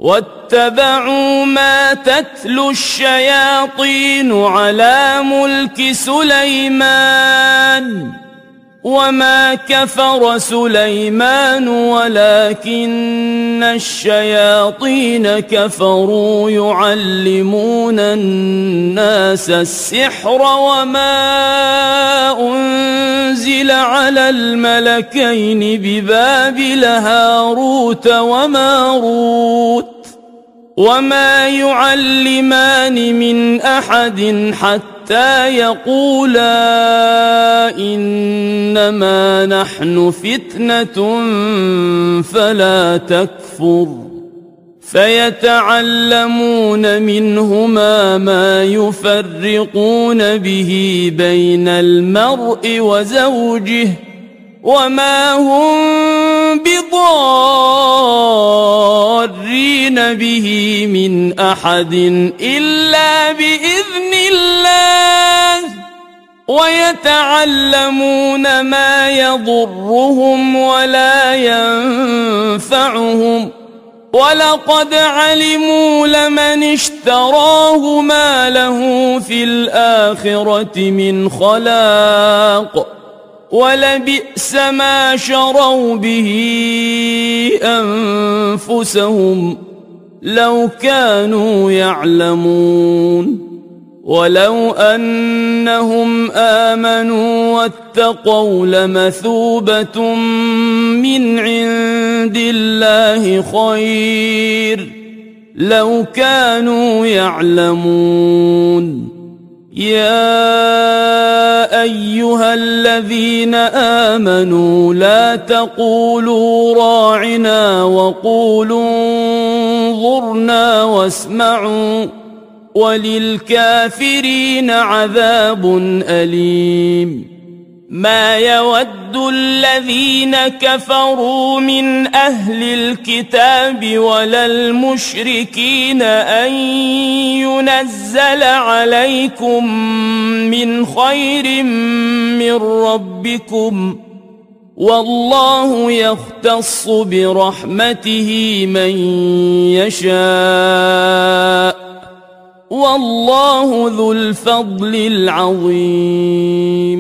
واتبعوا ما تتلو الشياطين على ملك سليمان وما كفر سليمان ولكن الشياطين كفروا يعلمون الناس السحر وما أنزل على الملكين ببابل هاروت وماروت وما يعلمان من أحد حتى يقولا إنما نحن فتنة فلا تكفر فيتعلمون منهما ما يفرقون به بين المرء وزوجه وما هم بضارين به من أحد إلا بإذن الله ويتعلمون ما يضرهم ولا ينفعهم ولقد علموا لمن اشتراه ما له في الآخرة من خلاق ولبئس ما شروا به أنفسهم لو كانوا يعلمون ولو أنهم آمنوا واتقوا لمثوبة من عند الله خير لو كانوا يعلمون يا أيها الذين آمنوا لا تقولوا راعنا وقولوا انظرنا واسمعوا وللكافرين عذاب أليم ما يود الذين كفروا من أهل الكتاب ولا المشركين أن ينزل عليكم من خير من ربكم والله يختص برحمته من يشاء والله ذو الفضل العظيم.